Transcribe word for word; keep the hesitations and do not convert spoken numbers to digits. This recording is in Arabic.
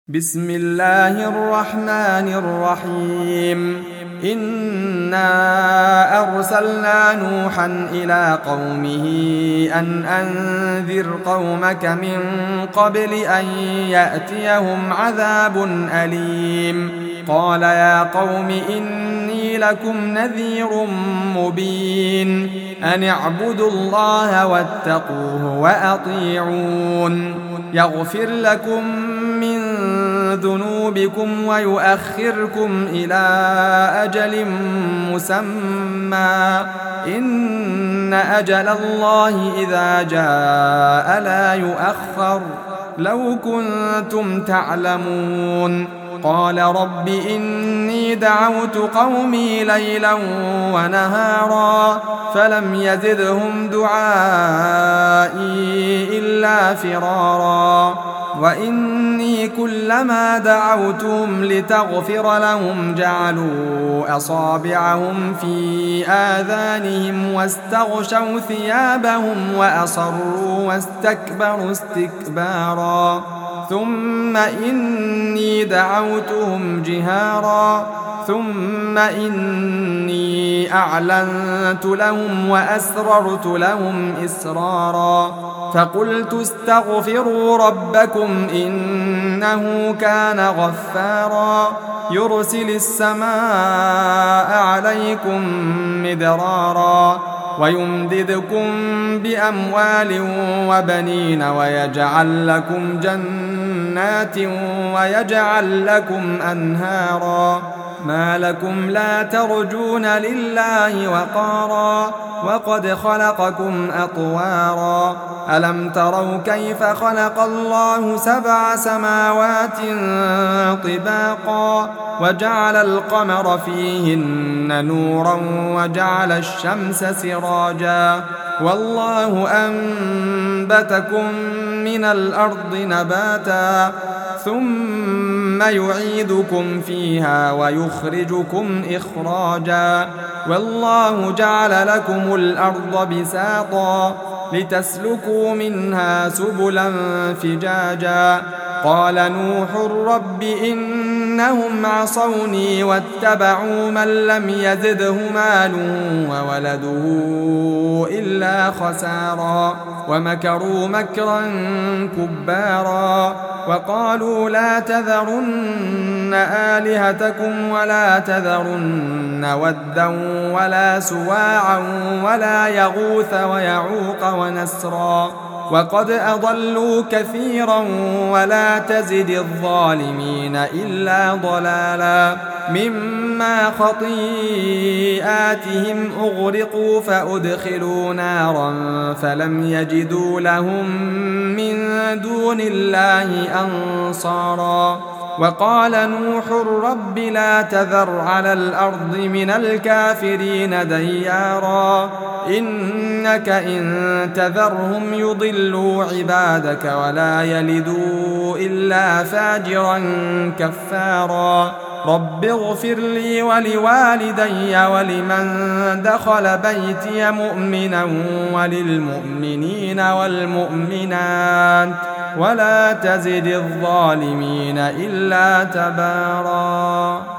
بسم الله الرحمن الرحيم إنا أرسلنا نوحا إلى قومه أن أنذر قومك من قبل أن يأتيهم عذاب أليم قال يا قوم إني لكم نذير مبين أن اعبدوا الله واتقوه وأطيعون يغفر لكم من ذنوبكم ويؤخركم إلى أجل مسمى إن أجل الله إذا جاء لا يؤخر لو كنتم تعلمون قال رب إني دعوت قومي ليلا ونهارا فلم يزدهم دعائي إلا فرارا وإني كلما دعوتهم لتغفر لهم جعلوا أصابعهم في آذانهم واستغشوا ثيابهم وأصروا واستكبروا استكبارا ثم إني دعوتهم جهارا ثم إني أعلنت لهم وأسررت لهم إسرارا فقلت استغفروا ربكم إنه كان غفارا يرسل السماء عليكم مدرارا ويمددكم بأموال وبنين ويجعل لكم جنات ويجعل لكم أنهارا ما لكم لا ترجون لله وقارا وقد خلقكم أطوارا ألم تروا كيف خلق الله سبع سماوات طباقا وجعل القمر فيهن نورا وجعل الشمس سراجا والله أنبتكم من الأرض نباتا ثم يعيدكم فيها ويخرجكم إخراجا والله جعل لكم الأرض بساطا لتسلكوا منها سبلا فجاجا قال نوح رب إنهم عصوني واتبعوا من لم يزده ماله وولده إلا خسارا ومكروا مكرا كبارا وقالوا لا تذرن آلهتكم ولا تذرن ودا ولا سواعا ولا يغوث ويعوق ونسرا وقد أضلوا كثيرا ولا تزد الظالمين إلا ضلالا مما خطيئاتهم أغرقوا فأدخلوا نارا فلم يجدوا لهم من دون الله أنصارا وقال نوح رب لا تذر على الأرض من الكافرين ديارا إنك إن تذرهم يضلوا عبادك ولا يلدوا إلا فاجرا كفارا رب اغفر لي ولوالدي ولمن دخل بيتي مؤمنا وللمؤمنين والمؤمنات ولا تزد الظالمين إلا تبارا.